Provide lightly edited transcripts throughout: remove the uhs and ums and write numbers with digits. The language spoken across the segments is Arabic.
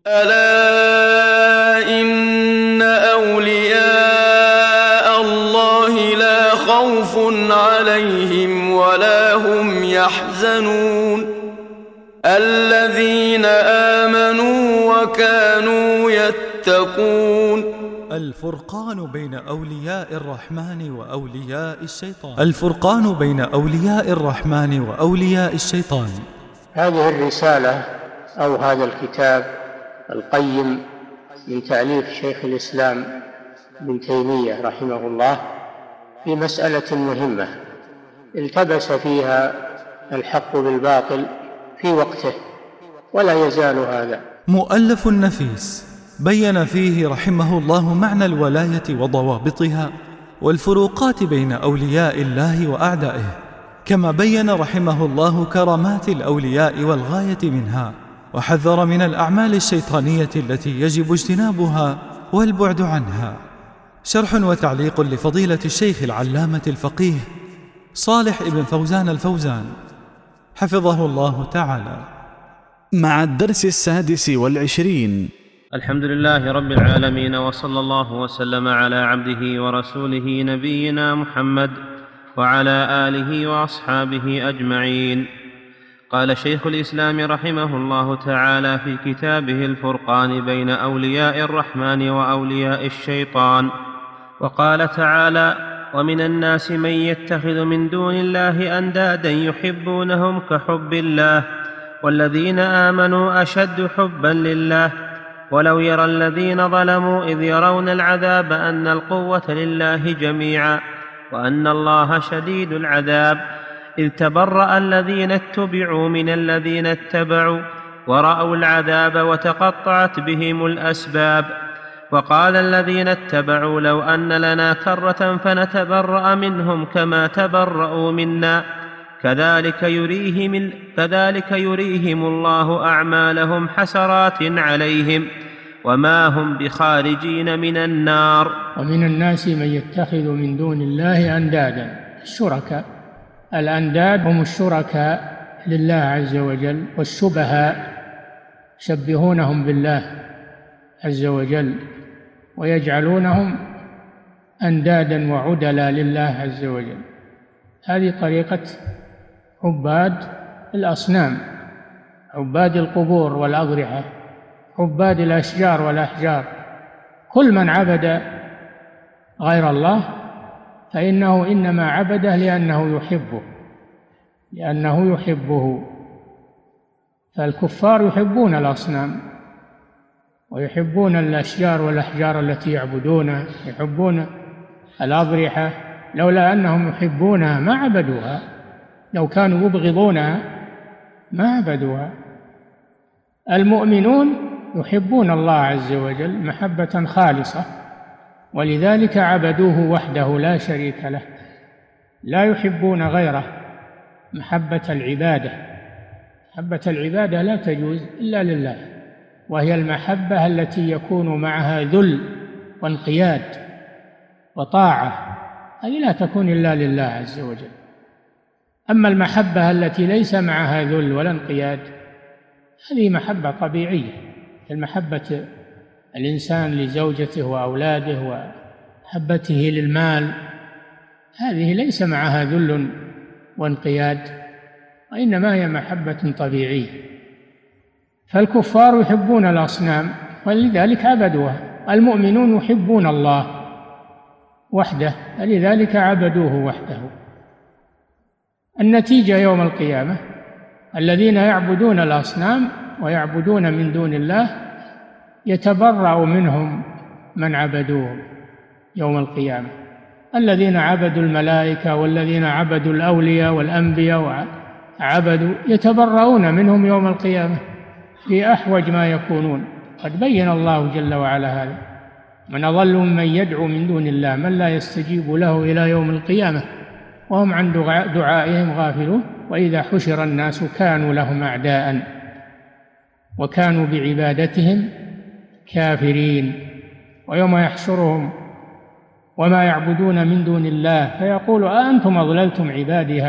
ألا إن أولياء الله لا خوف عليهم ولا هم يحزنون الذين آمنوا وكانوا يتقون. الفرقان بين أولياء الرحمن وأولياء الشيطان. الفرقان بين أولياء الرحمن وأولياء الشيطان. هذه الرسالة أو هذا الكتاب القيم من تأليف شيخ الإسلام ابن تيمية رحمه الله في مسألة مهمة التبس فيها الحق بالباطل في وقته ولا يزال هذا. مؤلف نفيس بين فيه رحمه الله معنى الولاية وضوابطها والفروقات بين أولياء الله وأعدائه، كما بين رحمه الله كرامات الأولياء والغاية منها، وحذر من الأعمال الشيطانية التي يجب اجتنابها والبعد عنها. شرح وتعليق لفضيلة الشيخ العلامة الفقيه صالح ابن فوزان الفوزان حفظه الله تعالى، مع الدرس 26. الحمد لله رب العالمين، وصلى الله وسلم على عبده ورسوله نبينا محمد وعلى آله وأصحابه أجمعين. قال شيخ الإسلام رحمه الله تعالى في كتابه الفرقان بين أولياء الرحمن وأولياء الشيطان، وقال تعالى: ومن الناس من يتخذ من دون الله أندادا يحبونهم كحب الله والذين آمنوا أشد حبا لله ولو يرى الذين ظلموا إذ يرون العذاب أن القوة لله جميعا وأن الله شديد العذاب إذ تبرأ الذين اتبعوا من الذين اتبعوا ورأوا العذاب وتقطعت بهم الأسباب. وقال الذين اتبعوا لو أن لنا كرة فنتبرأ منهم كما تبرأوا منا كذلك يريهم الله أعمالهم حسرات عليهم وما هم بخارجين من النار. ومن الناس من يتخذ من دون الله أندادا، الشركاء. الأنداد هم الشركاء لله عز وجل، والشبهاء يشبهونهم بالله عز وجل ويجعلونهم أندادا وعدلا لله عز وجل. هذه طريقة عباد الأصنام، عباد القبور والأضرحة، عباد الأشجار والأحجار. كل من عبد غير الله فإنه إنما عبده لأنه يحبه. فالكفار يحبون الأصنام ويحبون الأشجار والأحجار التي يعبدونها، يحبون الأضرحة. لولا أنهم يحبونها ما عبدوها، لو كانوا يبغضونها ما عبدوها. المؤمنون يحبون الله عز وجل محبة خالصة، ولذلك عبدوه وحده لا شريك له، لا يحبون غيره. محبة العبادة لا تجوز إلا لله، وهي المحبة التي يكون معها ذل وانقياد وطاعة، هذه لا تكون إلا لله عز وجل. أما المحبة التي ليس معها ذل ولا انقياد هذه محبة طبيعية، المحبة الإنسان لزوجته وأولاده ومحبته للمال، هذه ليس معها ذل وانقياد، وإنما هي محبة طبيعية. فالكفار يحبون الأصنام ولذلك عبدوها، المؤمنون يحبون الله وحده لذلك عبدوه وحده. النتيجة يوم القيامة الذين يعبدون الأصنام ويعبدون من دون الله يتبرأ منهم من عبدوهم يوم القيامة. الذين عبدوا الملائكة والذين عبدوا الأولياء والأنبياء وعبدوا يتبرؤون منهم يوم القيامة في أحوج ما يكونون. قد بين الله جل وعلا هذا: من أضل ممن يدعو من دون الله من لا يستجيب له إلى يوم القيامة وهم عن دعائهم غافلون وإذا حشر الناس كانوا لهم أعداء وكانوا بعبادتهم كافرين. ويوم يحشرهم وما يعبدون من دون الله فيقول أأنتم أضللتم عبادي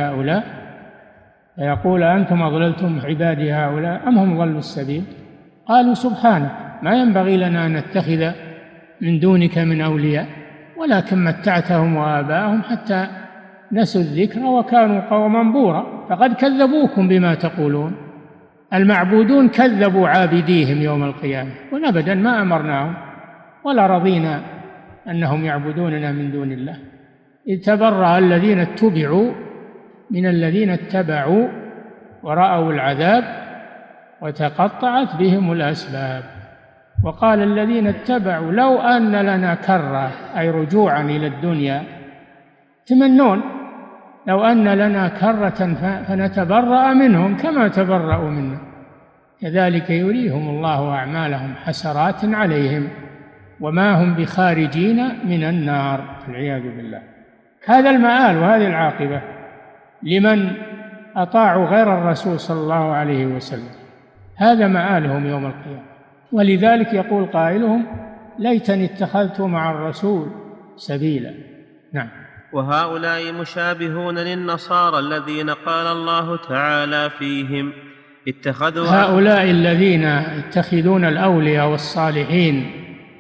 هؤلاء أم هم ضلوا السبيل؟ قالوا سبحانك ما ينبغي لنا أن نتخذ من دونك من أولياء، ولكن متعتهم وآباءهم حتى نسوا الذكر وكانوا قوما بورا، فقد كذبوكم بما تقولون. المعبودون كذبوا عابديهم يوم القيامة، وأبدا ما أمرناهم ولا رضينا أنهم يعبدوننا من دون الله. إذ تبرأ الذين اتبعوا من الذين اتبعوا ورأوا العذاب وتقطعت بهم الأسباب. وقال الذين اتبعوا لو أن لنا كرة، أي رجوعا إلى الدنيا، تمنون لو أن لنا كرة فنتبرأ منهم كما تبرأوا منا، كذلك يريهم الله أعمالهم حسرات عليهم وما هم بخارجين من النار، والعياذ بالله. هذا المآل وهذه العاقبة لمن أطاعوا غير الرسول صلى الله عليه وسلم، هذا مآلهم يوم القيامة. ولذلك يقول قائلهم ليتني اتخذت مع الرسول سبيلا. نعم. وهؤلاء مشابهون للنصارى الذين قال الله تعالى فيهم اتخذوا، هؤلاء الذين يتخذون الأولياء والصالحين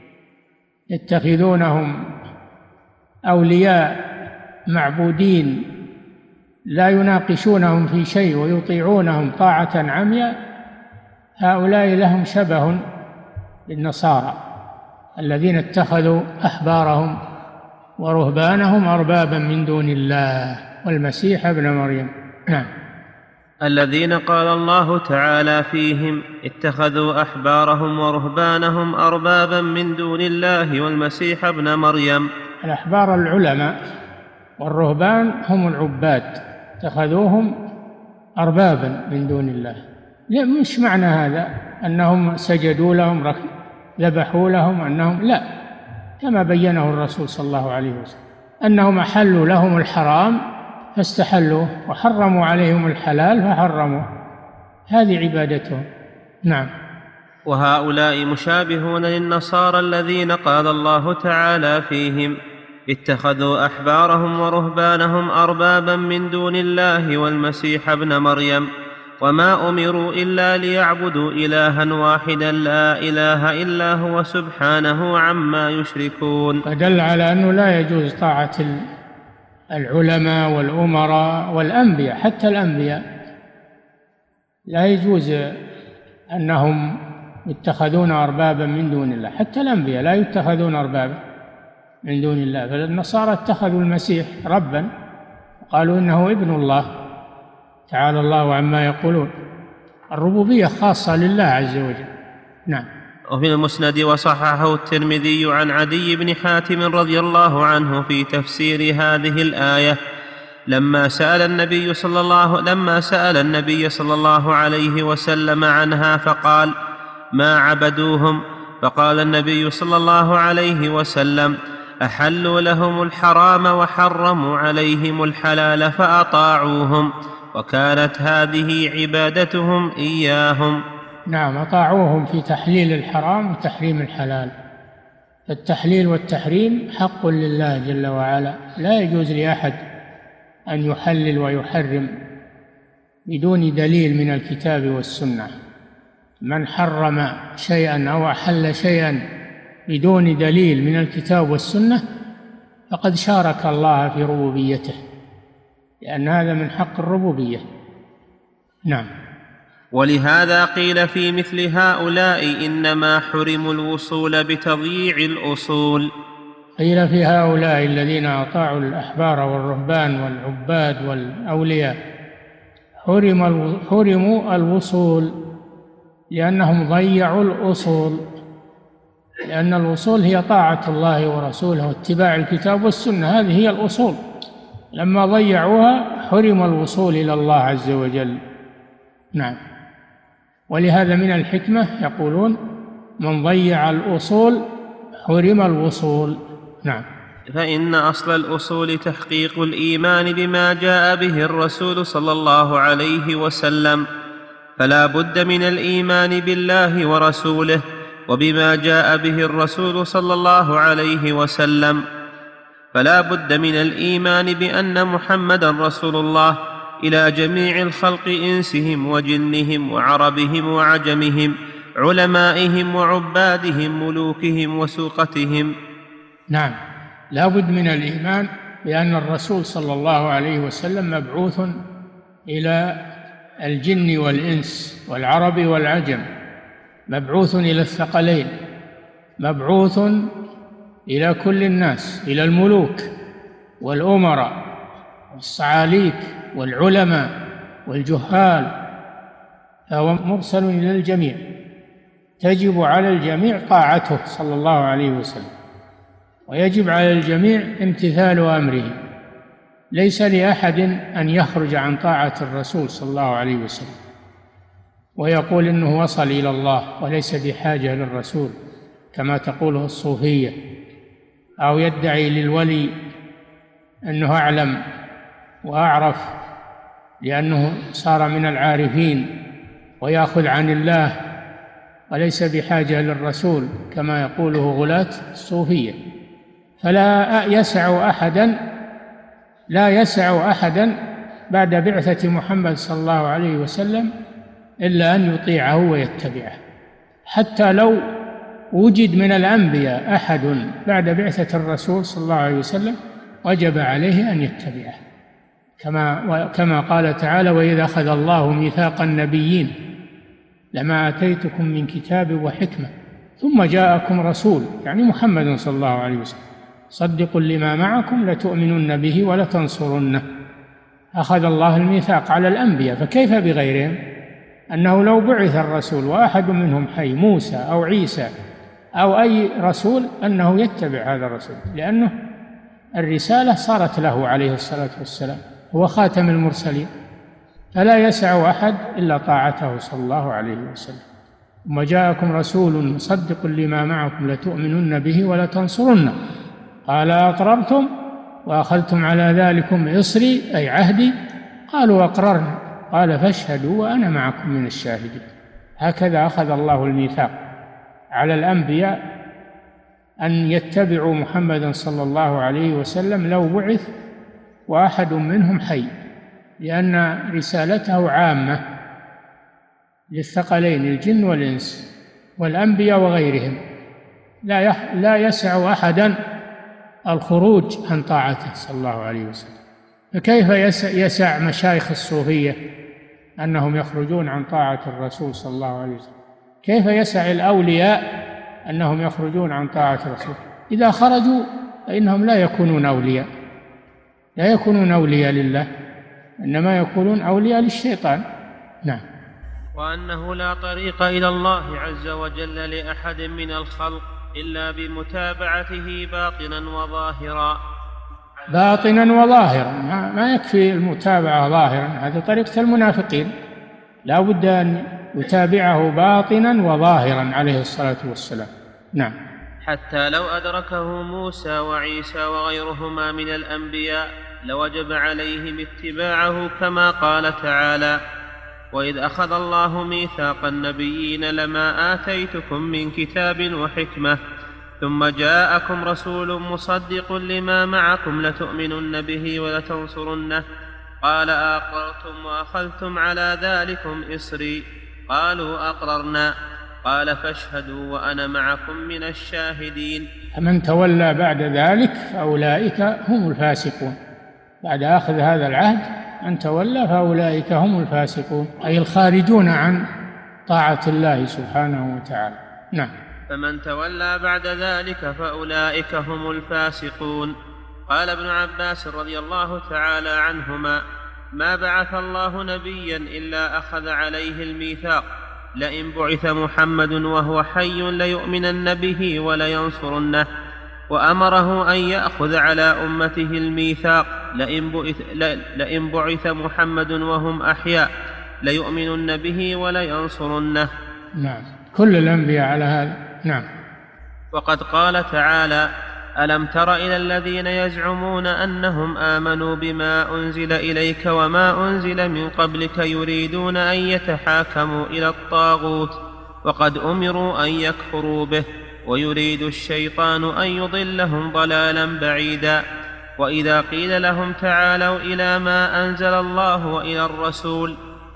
يتخذونهم أولياء معبودين لا يناقشونهم في شيء ويطيعونهم طاعة عمياء، هؤلاء لهم شبه بالنصارى الذين اتخذوا أحبارهم ورهبانهم أربابا من دون الله والمسيح ابن مريم. نعم. الذين قال الله تعالى فيهم اتخذوا أحبارهم ورهبانهم أربابا من دون الله والمسيح ابن مريم. الأحبار العلماء والرهبان هم العباد، اتخذوهم أربابا من دون الله. مش معنى هذا أنهم سجدوا لهم ذبحوا لهم، أنهم لا، كما بينه الرسول صلى الله عليه وسلم أنهم أحلوا لهم الحرام فاستحلوه وحرموا عليهم الحلال فحرموه، هذه عبادتهم. نعم. وهؤلاء مشابهون للنصارى الذين قال الله تعالى فيهم اتخذوا أحبارهم ورهبانهم أربابا من دون الله والمسيح ابن مريم وما أمروا إلا ليعبدوا إلها واحدا لا إله إلا هو سبحانه عما يشركون. فدل على أنه لا يجوز طاعة العلماء والأمراء والأنبياء، حتى الأنبياء لا يجوز أنهم يتخذون أربابا من دون الله، حتى الأنبياء لا يتخذون أربابا من دون الله. فالنصارى اتخذوا المسيح ربا وقالوا إنه ابن الله، تعالى الله عما يقولون. الربوبية خاصة لله عز وجل. نعم. وفي المسند وصححه الترمذي عن عدي بن حاتم رضي الله عنه في تفسير هذه الآية لما سأل النبي صلى الله عليه وسلم عنها فقال ما عبدوهم، فقال النبي صلى الله عليه وسلم أحلوا لهم الحرام وحرموا عليهم الحلال فأطاعوهم، وكانت هذه عبادتهم إياهم. نعم، أطاعوهم في تحليل الحرام وتحريم الحلال. التحليل والتحريم حق لله جل وعلا، لا يجوز لأحد أن يحلل ويحرم بدون دليل من الكتاب والسنة. من حرم شيئا أو أحل شيئا بدون دليل من الكتاب والسنة فقد شارك الله في ربوبيته، لأن هذا من حق الربوبية. نعم. ولهذا قيل في مثل هؤلاء إنما حرموا الوصول بتضييع الأصول. قيل في هؤلاء الذين أطاعوا الأحبار والرهبان والعباد والأولياء حرموا الوصول لأنهم ضيعوا الأصول، لأن الأصول هي طاعة الله ورسوله واتباع الكتاب والسنة، هذه هي الأصول. لما ضيعوها حرم الوصول إلى الله عز وجل. نعم. ولهذا من الحكمة يقولون من ضيع الأصول حرم الوصول. نعم. فإن أصل الأصول تحقيق الإيمان بما جاء به الرسول صلى الله عليه وسلم، فلا بد من الإيمان بالله ورسوله وبما جاء به الرسول صلى الله عليه وسلم، فلا بد من الإيمان بأن محمدا رسول الله إلى جميع الخلق إنسهم وجنهم وعربهم وعجمهم علمائهم وعبادهم ملوكهم وسوقتهم. نعم، لا بد من الإيمان بأن الرسول صلى الله عليه وسلم مبعوث إلى الجن والإنس والعرب والعجم، مبعوث إلى الثقلين، مبعوث إلى كل الناس، إلى الملوك والأمراء والصعاليك والعلماء والجهال، فهو مرسل إلى الجميع، تجب على الجميع طاعته صلى الله عليه وسلم، ويجب على الجميع امتثال أمره. ليس لأحد أن يخرج عن طاعة الرسول صلى الله عليه وسلم ويقول إنه وصل إلى الله وليس بحاجة للرسول كما تقوله الصوفية، أو يدعي للولي أنه أعلم وأعرف لأنه صار من العارفين ويأخذ عن الله وليس بحاجة للرسول كما يقوله غلاة الصوفية. فلا يسع أحدا بعد بعثة محمد صلى الله عليه وسلم إلا أن يطيعه ويتبعه. حتى لو وجد من الأنبياء أحد بعد بعثة الرسول صلى الله عليه وسلم وجب عليه أن يتبعه، كما قال تعالى: وإذا أخذ الله ميثاق النبيين لما آتيتكم من كتاب وحكمة ثم جاءكم رسول، يعني محمد صلى الله عليه وسلم، صدق لما معكم لتؤمنن به ولتنصرنه. أخذ الله الميثاق على الأنبياء، فكيف بغيرهم؟ أنه لو بعث الرسول وأحد منهم حي، موسى أو عيسى أو أي رسول، أنه يتبع هذا الرسول، لأنه الرسالة صارت له عليه الصلاة والسلام، هو خاتم المرسلين، فلا يسع أحد إلا طاعته صلى الله عليه وسلم. ثم جاءكم رسول مصدق لما معكم لتؤمنن به ولتنصرنه، قال: أقررتم وأخذتم على ذلكم إصري أي عهدي؟ قالوا: أقررنا. قال: فاشهدوا وأنا معكم من الشاهدين. هكذا أخذ الله الميثاق على الأنبياء أن يتبعوا محمدا صلى الله عليه وسلم لو بعث وأحد منهم حي، لأن رسالته عامة للثقلين الجن والإنس والأنبياء وغيرهم، لا يسع أحدا الخروج عن طاعته صلى الله عليه وسلم. فكيف يسع مشايخ الصوفية أنهم يخرجون عن طاعة الرسول صلى الله عليه وسلم؟ كيف يسع الأولياء أنهم يخرجون عن طاعة الرسول؟ إذا خرجوا فإنهم لا يكونون أولياء لله، إنما يكونون أولياء للشيطان. نعم. وأنه لا طريق إلى الله عز وجل لأحد من الخلق إلا بمتابعته باطنا وظاهرا. ما يكفي المتابعة ظاهرا، هذه طريقة المنافقين، لا بد أن يتابعه باطنا وظاهرا عليه الصلاة والسلام. نعم. حتى لو أدركه موسى وعيسى وغيرهما من الأنبياء لوجب عليهم اتباعه، كما قال تعالى: وإذ أخذ الله ميثاق النبيين لما آتيتكم من كتاب وحكمة ثم جاءكم رسول مصدق لما معكم لتؤمنن به ولتنصرنه، قال: أقررتم وأخذتم على ذلكم إصري؟ قالوا: أقررنا. قال: فاشهدوا وأنا معكم من الشاهدين. فمن تولى بعد ذلك فأولئك هم الفاسقون. بعد أخذ هذا العهد من تولى فأولئك هم الفاسقون، أي الخارجون عن طاعة الله سبحانه وتعالى. نعم. فمن تولى بعد ذلك فأولئك هم الفاسقون. قال ابن عباس رضي الله تعالى عنهما: ما بعث الله نبيا إلا أخذ عليه الميثاق، لئن بعث محمد وهو حي ليؤمنن به ولينصرنه، وأمره أن يأخذ على أمته الميثاق، لئن بعث محمد وهم أحياء ليؤمنن به ولينصرنه. نعم، كل الأنبياء على هذا. نعم. وقد قال تعالى: ألم تر إلى الذين يزعمون أنهم آمنوا بما أنزل إليك وما أنزل من قبلك يريدون أن يتحاكموا إلى الطاغوت وقد أمروا أن يكفروا به ويريد الشيطان أن يضلهم ضلالا بعيدا. وإذا قيل لهم تعالوا إلى ما أنزل الله وإلى الرسول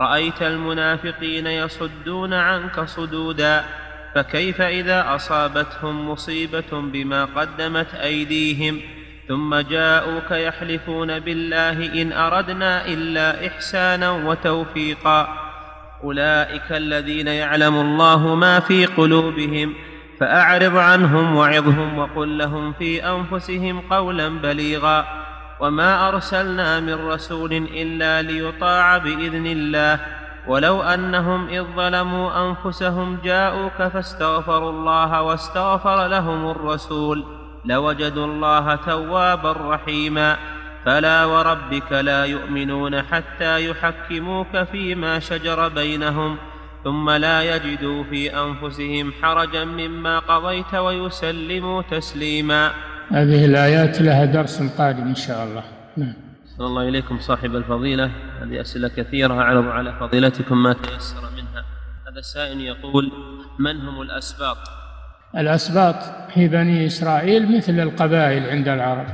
رأيت المنافقين يصدون عنك صدودا، فكيف إذا أصابتهم مصيبة بما قدمت أيديهم ثم جاءوك يحلفون بالله إن أردنا إلا إحسانا وتوفيقا؟ أولئك الذين يعلم الله ما في قلوبهم، فأعرض عنهم وعظهم وقل لهم في أنفسهم قولا بليغا. وما أرسلنا من رسول إلا ليطاع بإذن الله، ولو أنهم إذ ظلموا أنفسهم جاءوك فاستغفروا الله واستغفر لهم الرسول لوجدوا الله توابا رحيما. فلا وربك لا يؤمنون حتى يحكموك فيما شجر بينهم ثم لا يجدوا في أنفسهم حرجا مما قضيت ويسلموا تسليما. هذه الآيات لها درس قادم إن شاء الله. صلى الله إليكم صاحب الفضيلة. هذه أسئلة كثيرة أعرض على فضيلتكم ما تيسر منها. هذا السائل يقول: من هم الأسباط؟ الأسباط في بني إسرائيل مثل القبائل عند العرب،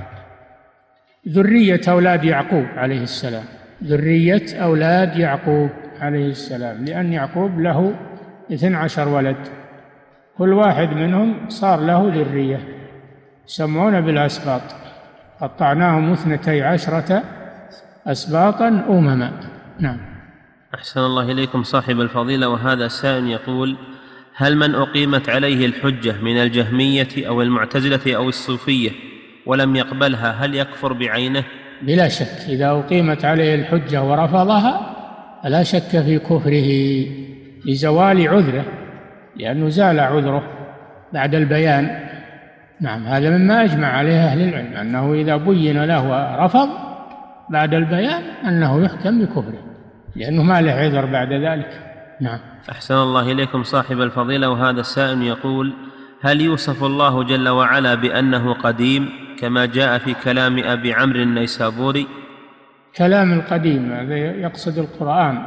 ذرية أولاد يعقوب عليه السلام، ذرية أولاد يعقوب عليه السلام، لأن يعقوب له 12 ولد، كل واحد منهم صار له ذرية يسمون بالأسباط. قطعناهم 12 أسباطا أمما. نعم. أحسن الله إليكم صاحب الفضيلة. وهذا السائل يقول: هل من أقيمت عليه الحجة من الجهمية أو المعتزلة أو الصوفية ولم يقبلها هل يكفر بعينه؟ بلا شك، إذا أقيمت عليه الحجة ورفضها فلا شك في كفره لزوال عذره، لأنه زال عذره بعد البيان. نعم، هذا مما أجمع عليه أهل العلم، أنه إذا بين له ورفض بعد البيان أنه يحكم بكفره، لأنه ما له عذر بعد ذلك. نعم. أحسن الله إليكم صاحب الفضيلة. وهذا السائل يقول: هل يوصف الله جل وعلا بأنه قديم كما جاء في كلام أبي عمرو النيسابوري؟ كلام القديم هذا يقصد القرآن.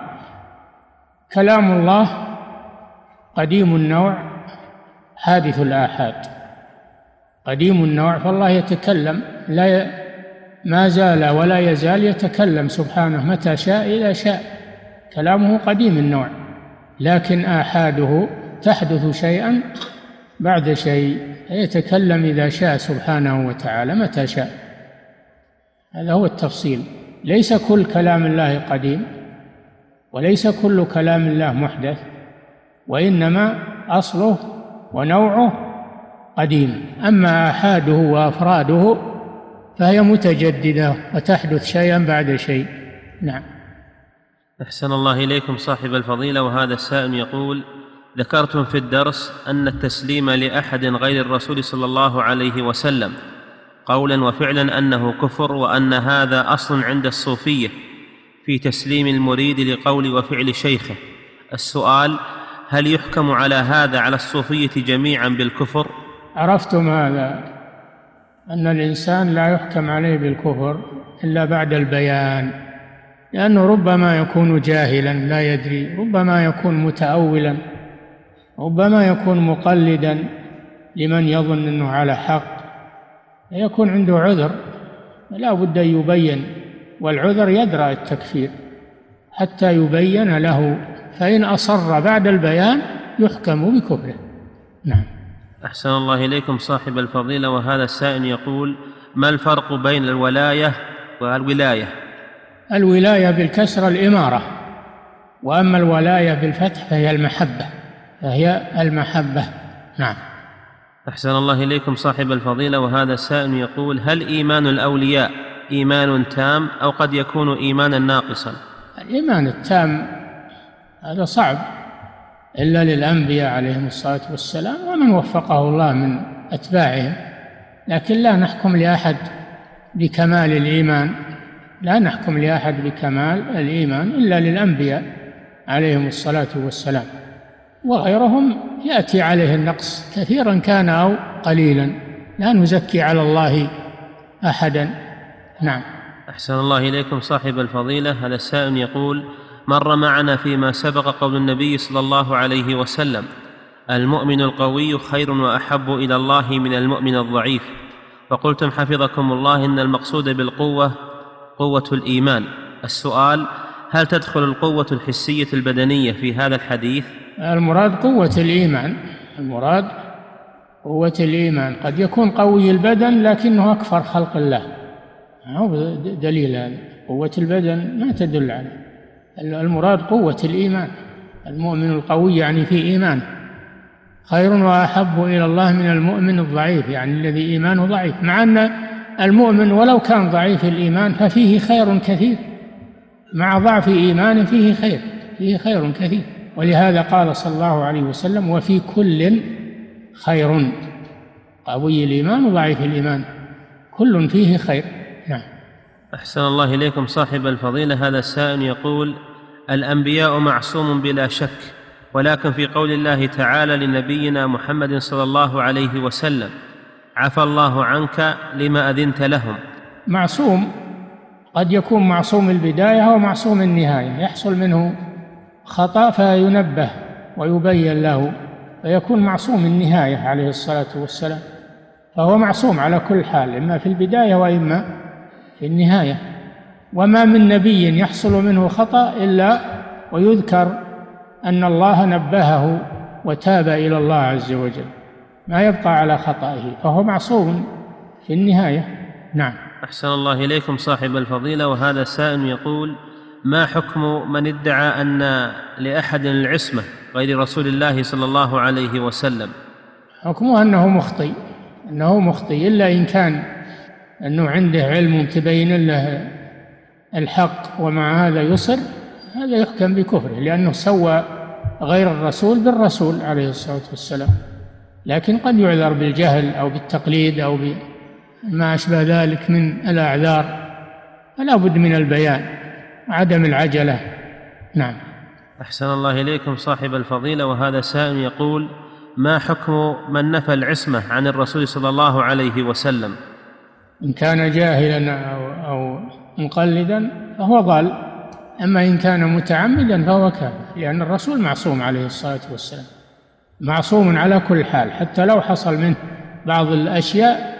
كلام الله قديم النوع حادث الآحاد، قديم النوع، فالله يتكلم ما زال ولا يزال يتكلم سبحانه متى شاء إذا شاء، كلامه قديم النوع، لكن آحاده تحدث شيئا بعد شيء، يتكلم إذا شاء سبحانه وتعالى متى شاء. هذا هو التفصيل. ليس كل كلام الله قديم، وليس كل كلام الله محدث، وإنما أصله ونوعه قديم. أما آحاده وأفراده فهي متجددة وتحدث شيئا بعد شيء. نعم. أحسن الله إليكم صاحب الفضيلة. وهذا السائل يقول: ذكرتم في الدرس أن التسليم لأحد غير الرسول صلى الله عليه وسلم قولا وفعلا أنه كفر، وأن هذا أصل عند الصوفية في تسليم المريد لقول وفعل شيخه. السؤال: هل يحكم على هذا على الصوفية جميعا بالكفر؟ عرفتم هذا، أن الإنسان لا يحكم عليه بالكفر إلا بعد البيان، لأنه ربما يكون جاهلا لا يدري، ربما يكون متأولا، ربما يكون مقلدا لمن يظن أنه على حق، يكون عنده عذر، لا بد أن يبين، والعذر يدرأ التكفير حتى يبين له، فإن أصر بعد البيان يحكم بكفره. نعم. أحسن الله إليكم صاحب الفضيلة. وهذا السائل يقول: ما الفرق بين الولاية والولاية؟ الولاية بالكسر الإمارة، وأما الولاية بالفتح فهي المحبة. نعم. أحسن الله إليكم صاحب الفضيلة. وهذا السائل يقول: هل إيمان الأولياء إيمان تام أو قد يكون إيمانا ناقصا؟ الإيمان التام هذا صعب إلا للأنبياء عليهم الصلاة والسلام ومن وفقه الله من أتباعهم، لكن لا نحكم لأحد بكمال الإيمان، لا نحكم لأحد بكمال الإيمان إلا للأنبياء عليهم الصلاة والسلام، وغيرهم يأتي عليه النقص كثيرا كان أو قليلا، لا نزكي على الله أحدا. نعم. أحسن الله إليكم صاحب الفضيلة. هذا السائل يقول: مر معنا فيما سبق قول النبي صلى الله عليه وسلم: المؤمن القوي خير وأحب إلى الله من المؤمن الضعيف، فقلتم حفظكم الله إن المقصود بالقوة قوة الإيمان. السؤال: هل تدخل القوة الحسية البدنية في هذا الحديث؟ المراد قوة الإيمان، المراد قوة الإيمان. قد يكون قوي البدن لكنه أكفر خلق الله، هو دليل هذا. قوة البدن ما تدل عليه، المراد قوة الإيمان. المؤمن القوي يعني في إيمان خير وأحب إلى الله من المؤمن الضعيف، يعني الذي إيمانه ضعيف، مع أن المؤمن ولو كان ضعيف الإيمان ففيه خير كثير، مع ضعف إيمانه فيه خير كثير. ولهذا قال صلى الله عليه وسلم: وفي كل خير، قوي الإيمان وضعيف الإيمان كل فيه خير. نعم. أحسن الله إليكم صاحب الفضيلة. هذا السائل يقول: الأنبياء معصوم بلا شك، ولكن في قول الله تعالى لنبينا محمد صلى الله عليه وسلم: عفى الله عنك لما أذنت لهم. معصوم قد يكون معصوم البداية ومعصوم النهاية، يحصل منه خطأ فينبه ويبين له، فيكون معصوم النهاية عليه الصلاة والسلام، فهو معصوم على كل حال، إما في البداية وإما في النهاية. وما من نبي يحصل منه خطأ إلا ويذكر أن الله نبهه وتاب إلى الله عز وجل، ما يبقى على خطئه، فهو معصوم في النهاية. نعم. أحسن الله إليكم صاحب الفضيلة. وهذا سائل يقول: ما حكم من ادعى أن لأحد العصمة غير رسول الله صلى الله عليه وسلم؟ حكمه أنه مخطئ، إلا إن كان أنه عنده علم تبين له الحق ومع هذا يصر، هذا يحكم بكفره، لأنه سوى غير الرسول بالرسول عليه الصلاة والسلام. لكن قد يعذر بالجهل أو بالتقليد أو بما أشبه ذلك من الأعذار، فلا بد من البيان، عدم العجلة. نعم. أحسن الله إليكم صاحب الفضيلة. وهذا سائل يقول: ما حكم من نفى العصمة عن الرسول صلى الله عليه وسلم؟ إن كان جاهلا أو مقلدا فهو ضال، أما إن كان متعمدا فهو كافر، لأن الرسول معصوم عليه الصلاة والسلام، معصوم على كل حال، حتى لو حصل منه بعض الأشياء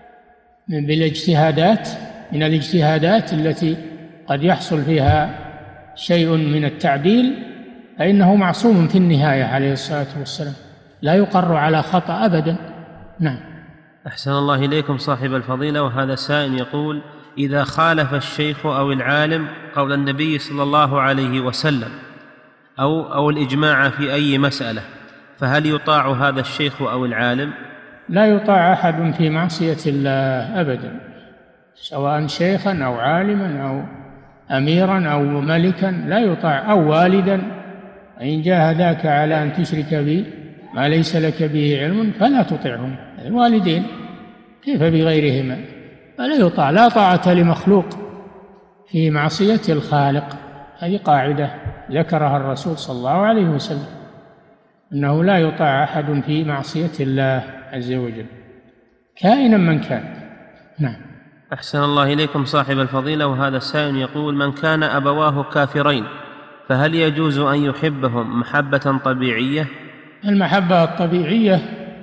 من الاجتهادات التي قد يحصل فيها شيء من التعديل، فإنه معصوم في النهاية عليه الصلاة والسلام، لا يقر على خطأ أبدا. نعم. أحسن الله إليكم صاحب الفضيلة. وهذا سائل يقول: إذا خالف الشيخ أو العالم قول النبي صلى الله عليه وسلم أو الإجماع في أي مسألة، فهل يطاع هذا الشيخ أو العالم؟ لا يطاع أحد في معصية الله أبدا، سواء شيخا أو عالما أو أميرا أو ملكا، لا يطاع، أو والدا. إن جاهداك على أن تشرك بي ما ليس لك به علم فلا تطعهم، الوالدين كيف بغيرهما؟ فلا يطاع، لا طاعة لمخلوق في معصية الخالق. هذه قاعدة ذكرها الرسول صلى الله عليه وسلم، أنه لا يطاع أحد في معصية الله عز وجل كائنا من كان. نعم. أحسن الله إليكم صاحب الفضيلة. وهذا السائل يقول: من كان أبواه كافرين فهل يجوز أن يحبهم محبة طبيعية؟ المحبة الطبيعية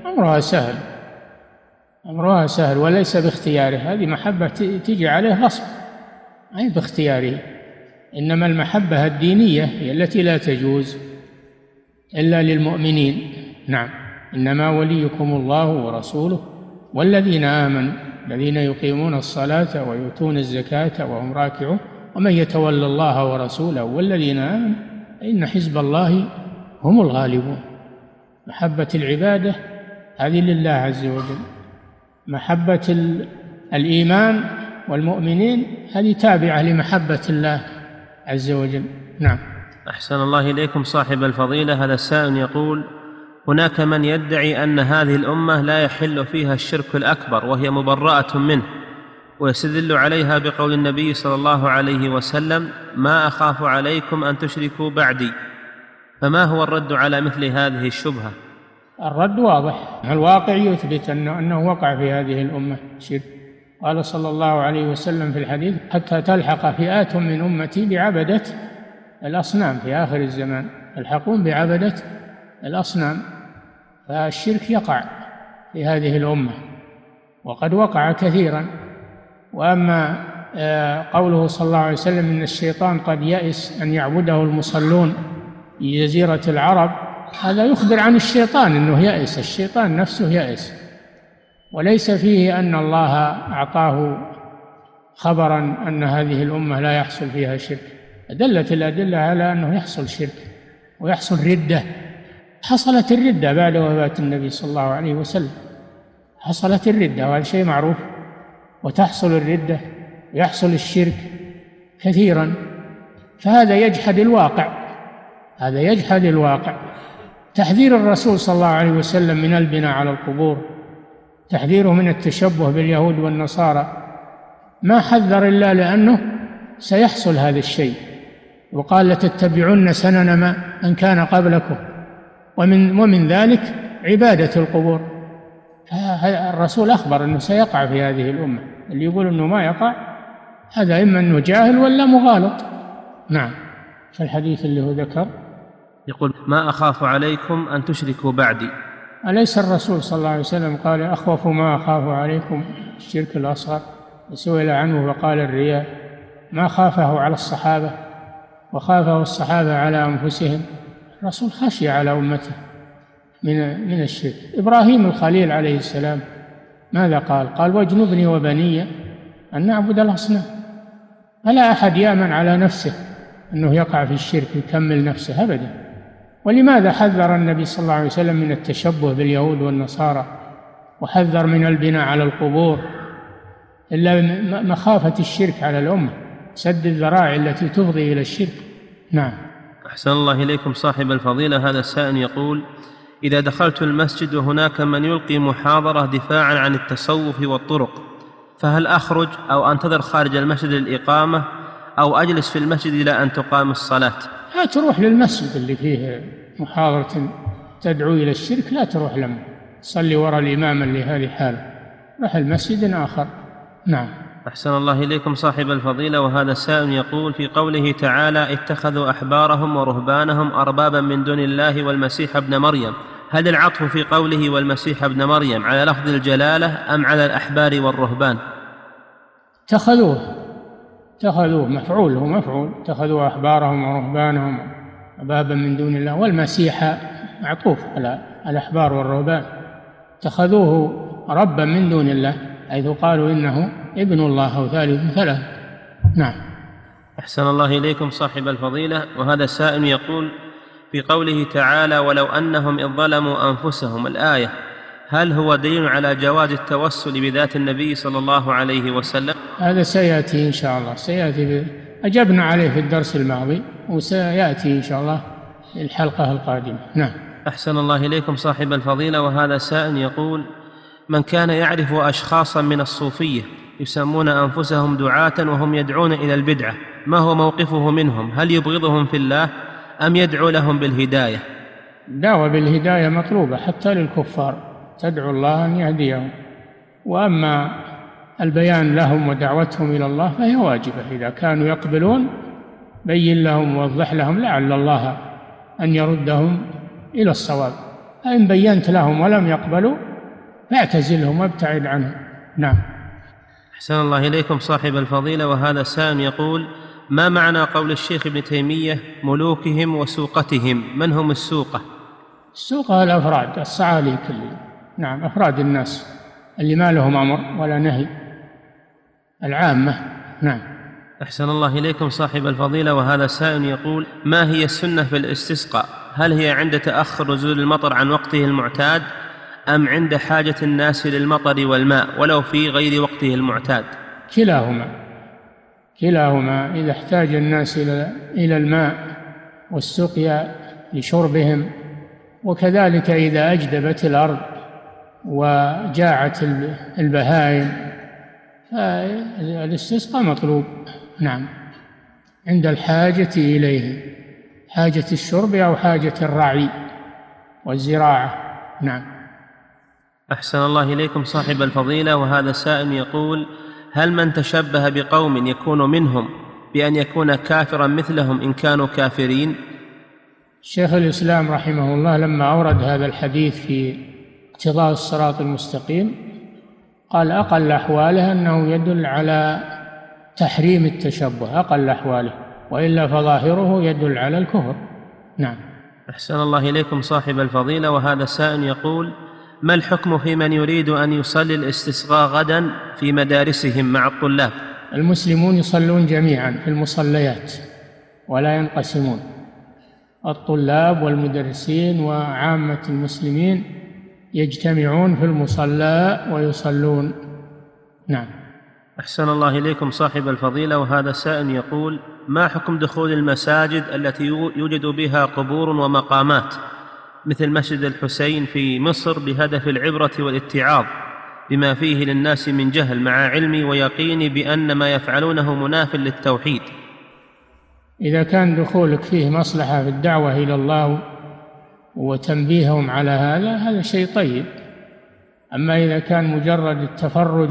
أمرها سهل وليس باختياره، هذه محبة تجي عليه غصب، أي باختياره. إنما المحبة الدينية هي التي لا تجوز إلا للمؤمنين. نعم. إنما وليكم الله ورسوله والذين آمنوا الذين يقيمون الصلاة ويؤتون الزكاة وهم راكعون ومن يتولى الله ورسوله والذين آمنوا فإن حزب الله هم الغالبون. محبة العبادة هذه لله عز وجل، محبة الإيمان والمؤمنين هذه تابعة لمحبة الله عز وجل. نعم. أحسن الله إليكم صاحب الفضيلة. هذا السائل يقول: هناك من يدعي أن هذه الأمة لا يحل فيها الشرك الأكبر وهي مبرأة منه، ويستدل عليها بقول النبي صلى الله عليه وسلم: ما أخاف عليكم أن تشركوا بعدي. فما هو الرد على مثل هذه الشبهة؟ الرد واضح، الواقع يثبت أنه وقع في هذه الأمة شرك. قال صلى الله عليه وسلم في الحديث: حتى تلحق فئات من أمتي بعبدة الأصنام، في آخر الزمان يلحقون بعبدة الأصنام. فالشرك يقع في هذه الأمة وقد وقع كثيرا. وأما قوله صلى الله عليه وسلم إن الشيطان قد يئس أن يعبده المصلون في جزيرة العرب، هذا يخبر عن الشيطان أنه يئس، الشيطان نفسه يئس، وليس فيه أن الله أعطاه خبرا أن هذه الأمة لا يحصل فيها شرك. دلت الأدلة على أنه يحصل شرك ويحصل ردة. حصلت الردة بعد وفاة النبي صلى الله عليه وسلم، حصلت الردة وهذا شيء معروف، وتحصل الردة ويحصل الشرك كثيرا، فهذا يجحد الواقع، هذا يجحد الواقع. تحذير الرسول صلى الله عليه وسلم من البناء على القبور، تحذيره من التشبه باليهود والنصارى، ما حذر إلا لأنه سيحصل هذا الشيء، وقال لتتبعن سنن من كان قبلكم، ومن ذلك عبادة القبور. الرسول أخبر أنه سيقع في هذه الأمة، اللي يقول أنه ما يقع هذا إما أنه جاهل ولا مغالط. نعم. في الحديث اللي هو ذكر يقول ما أخاف عليكم أن تشركوا بعدي. أليس الرسول صلى الله عليه وسلم قال أخوف ما أخاف عليكم الشرك الأصغر؟ سئل عنه فقال الرياء. ما خافه على الصحابة وخافه الصحابة على أنفسهم، الرسول خشي على أمته من الشرك. إبراهيم الخليل عليه السلام ماذا قال؟ قال واجنبني وبني أن نعبد الأصنام. فلا أحد يأمن على نفسه أنه يقع في الشرك يكمل نفسه أبدا. ولماذا حذر النبي صلى الله عليه وسلم من التشبه باليهود والنصارى وحذر من البناء على القبور؟ إلا مخافة الشرك على الأمة، سد الذرائع التي تفضي إلى الشرك. نعم. أحسن الله إليكم صاحب الفضيلة. هذا السائل يقول إذا دخلت المسجد وهناك من يلقي محاضرة دفاعا عن التصوف والطرق، فهل أخرج أو أنتظر خارج المسجد للإقامة أو أجلس في المسجد إلى أن تقام الصلاة؟ لا تروح للمسجد اللي فيه محاضرة تدعو إلى الشرك، لا تروح لهم، صلي وراء الإمام اللي هذه حاله، روح المسجد آخر. نعم. أحسن الله إليكم صاحب الفضيلة. وهذا سائل يقول في قوله تعالى اتخذوا أحبارهم ورهبانهم أربابا من دون الله والمسيح ابن مريم، هل العطف في قوله والمسيح ابن مريم على لفظ الجلالة أم على الأحبار والرهبان؟ اتخذوه مفعول، هو مفعول، اتخذوا أحبارهم ورهبانهم أربابا من دون الله، والمسيح معطوف على الأحبار والرهبان، اتخذوه ربا من دون الله حيث قالوا إنه ابن الله أو ثالث ثلاث. نعم. أحسن الله إليكم صاحب الفضيلة. وهذا سائل يقول في قوله تعالى ولو أنهم إذ ظلموا أنفسهم، الآية هل هو دليل على جواز التوسل بذات النبي صلى الله عليه وسلم؟ هذا سيأتي إن شاء الله، أجبنا عليه في الدرس الماضي وسيأتي إن شاء الله الحلقة القادمة. نعم. أحسن الله إليكم صاحب الفضيلة. وهذا سائل يقول من كان يعرف أشخاصا من الصوفية يسمون أنفسهم دعاة وهم يدعون إلى البدعة، ما هو موقفه منهم؟ هل يبغضهم في الله أم يدعو لهم بالهداية؟ دعوة بالهداية مطلوبة حتى للكفار، تدعو الله أن يهديهم، وأما البيان لهم ودعوتهم إلى الله فهي واجبة، إذا كانوا يقبلون بين لهم ووضح لهم لعل الله أن يردهم إلى الصواب. فإن بينت لهم ولم يقبلوا فاعتزلهم وابتعد عنهم. نعم. أحسن الله إليكم صاحب الفضيلة. وهذا سائل يقول ما معنى قول الشيخ ابن تيمية ملوكهم وسوقتهم؟ من هم السوقة؟ السوقة الأفراد الصعاليك نعم، أفراد الناس اللي ما لهم أمر ولا نهي، العامة. نعم. أحسن الله إليكم صاحب الفضيلة. وهذا سائل يقول ما هي السنة في الاستسقاء؟ هل هي عند تأخر نزول المطر عن وقته المعتاد أم عند حاجة الناس للمطر والماء ولو في غير وقته المعتاد؟ كلاهما إذا احتاج الناس إلى الماء والسقيا لشربهم، وكذلك إذا أجدبت الأرض وجاعت البهائم فالاستسقاء مطلوب. نعم، عند الحاجة إليه، حاجة الشرب أو حاجة الرعي والزراعة. نعم. أحسن الله إليكم صاحب الفضيلة. وهذا سائل يقول هل من تشبه بقوم يكون منهم بأن يكون كافرا مثلهم إن كانوا كافرين؟ شيخ الإسلام رحمه الله لما أورد هذا الحديث في اقتضاء الصراط المستقيم قال أقل أحواله أنه يدل على تحريم التشبه أقل أحواله، وإلا فظاهره يدل على الكفر. نعم. أحسن الله إليكم صاحب الفضيلة، وهذا سائل يقول: ما الحكم في من يريد أن يصلي الاستسقاء غدا في مدارسهم مع الطلاب؟ المسلمون يصلون جميعا في المصليات ولا ينقسمون، الطلاب والمدرسين وعامة المسلمين يجتمعون في المصلى ويصلون. نعم. أحسن الله إليكم صاحب الفضيلة، وهذا سائل يقول: ما حكم دخول المساجد التي يوجد بها قبور ومقامات مثل مسجد الحسين في مصر بهدف العبرة والاتعاظ بما فيه للناس من جهل، مع علمي ويقيني بأن ما يفعلونه مناف للتوحيد؟ إذا كان دخولك فيه مصلحة في الدعوة إلى الله وتنبيههم على هذا شيء طيب. أما إذا كان مجرد التفرج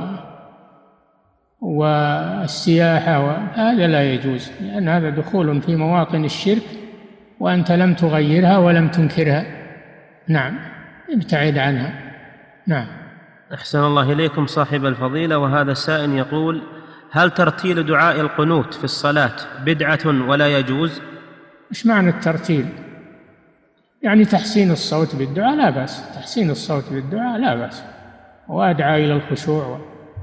والسياحة هذا لا يجوز، لأن هذا دخول في مواطن الشرك وأنت لم تغيرها ولم تنكرها. نعم، ابتعد عنها. نعم. أحسن الله إليكم صاحب الفضيلة، وهذا السائل يقول: هل ترتيل دعاء القنوت في الصلاة بدعة ولا يجوز؟ إيش معنى الترتيل؟ يعني تحسين الصوت بالدعاء لا بأس، تحسين الصوت بالدعاء لا بأس، وأدعى إلى الخشوع،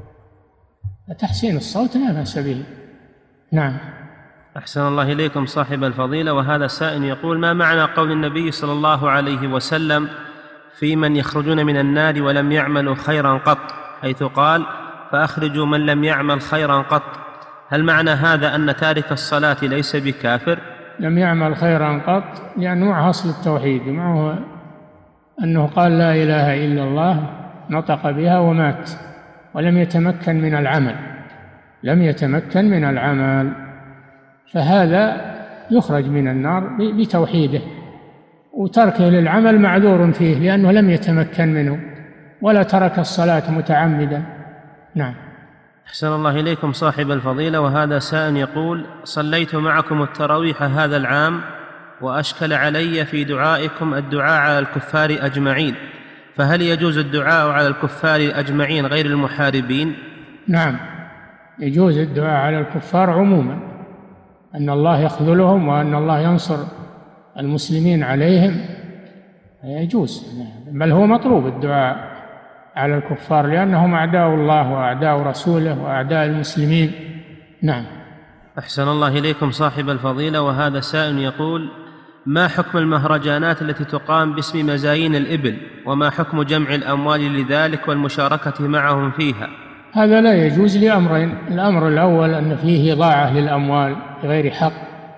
تحسين الصوت لا بأس به. نعم. أحسن الله إليكم صاحب الفضيلة، وهذا السائل يقول: ما معنى قول النبي صلى الله عليه وسلم في من يخرجون من النار ولم يعملوا خيرا قط، حيث قال: فأخرجوا من لم يعمل خيرا قط؟ هل معنى هذا أن تارك الصلاة ليس بكافر؟ لم يعمل خيرا قط لأنه معه أصل التوحيد، معه أنه قال لا إله إلا الله، نطق بها ومات ولم يتمكن من العمل، لم يتمكن من العمل، فهذا يخرج من النار بتوحيده، وتركه للعمل معذور فيه لأنه لم يتمكن منه، ولا ترك الصلاة متعمدا. نعم. أحسن الله إليكم صاحب الفضيلة، وهذا سائل يقول: صليت معكم التراويح هذا العام وأشكل علي في دعائكم الدعاء على الكفار أجمعين، فهل يجوز الدعاء على الكفار أجمعين غير المحاربين؟ نعم، يجوز الدعاء على الكفار عموما، أن الله يخذلهم وأن الله ينصر المسلمين عليهم، يجوز، بل هو مطلوب الدعاء على الكفار لأنهم أعداء الله وأعداء رسوله وأعداء المسلمين. نعم. أحسن الله إليكم صاحب الفضيلة، وهذا سائل يقول: ما حكم المهرجانات التي تقام باسم مزايين الإبل، وما حكم جمع الأموال لذلك والمشاركة معهم فيها؟ هذا لا يجوز لأمرين: الأمر الأول أن فيه إضاعة للأموال بغير حق،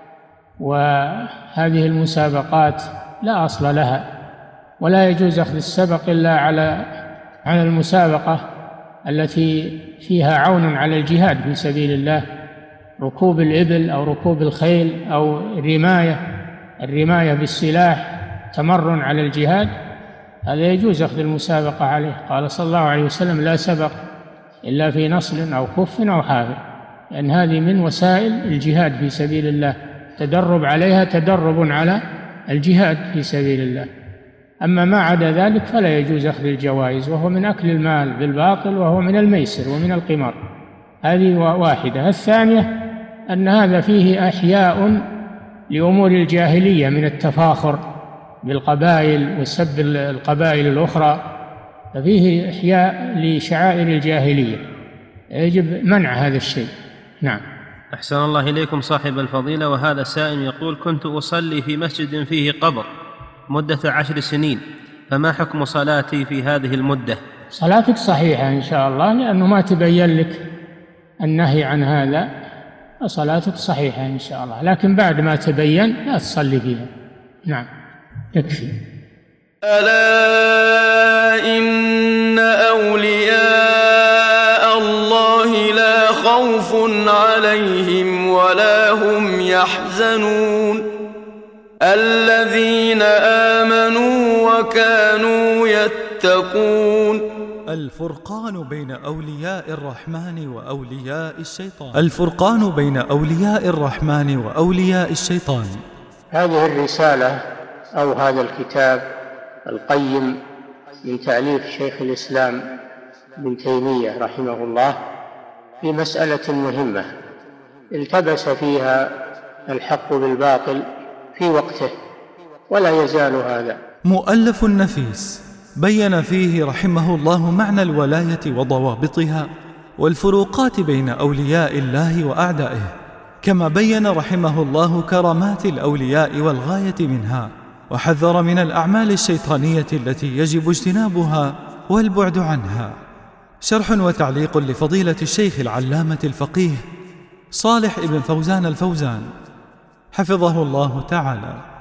وهذه المسابقات لا أصل لها، ولا يجوز أخذ السبق إلا على المسابقة التي فيها عون على الجهاد في سبيل الله، ركوب الإبل أو ركوب الخيل أو الرماية بالسلاح، تمر على الجهاد، هذا يجوز أخذ المسابقة عليه. قال صلى الله عليه وسلم: لا سبق إلا في نصل أو خف أو حافر، لأن هذه من وسائل الجهاد في سبيل الله، تدرب عليها تدرب على الجهاد في سبيل الله. أما ما عدا ذلك فلا يجوز أخذ الجوائز، وهو من أكل المال بالباطل، وهو من الميسر ومن القمار. هذه واحدة. الثانية أن هذا فيه أحياء لأمور الجاهلية من التفاخر بالقبائل وسب القبائل الأخرى، ففيه إحياء لشعائر الجاهلية، يجب منع هذا الشيء. نعم. أحسن الله إليكم صاحب الفضيلة، وهذا سائل يقول: كنت أصلي في مسجد فيه قبر مدة 10 سنين، فما حكم صلاتي في هذه المدة؟ صلاتك صحيحة إن شاء الله، لأنه ما تبين لك النهي عن هذا، صلاتك صحيحة إن شاء الله، لكن بعد ما تبين لا تصلي فيها. نعم، يكفي. ألا إن أولياء الله لا خوف عليهم ولا هم يحزنون الذين آمنوا وكانوا يتقون. الفرقان بين أولياء الرحمن وأولياء الشيطان. الفرقان بين أولياء الرحمن وأولياء الشيطان. هذه الرسالة أو هذا الكتاب القيم من تأليف شيخ الإسلام ابن تيمية رحمه الله في مسألة مهمة التبس فيها الحق بالباطل في وقته، ولا يزال هذا. مؤلف نفيس بين فيه رحمه الله معنى الولاية وضوابطها والفروقات بين أولياء الله وأعدائه، كما بين رحمه الله كرامات الأولياء والغاية منها، وحذر من الأعمال الشيطانية التي يجب اجتنابها والبعد عنها. شرح وتعليق لفضيلة الشيخ العلامة الفقيه صالح ابن فوزان الفوزان حفظه الله تعالى.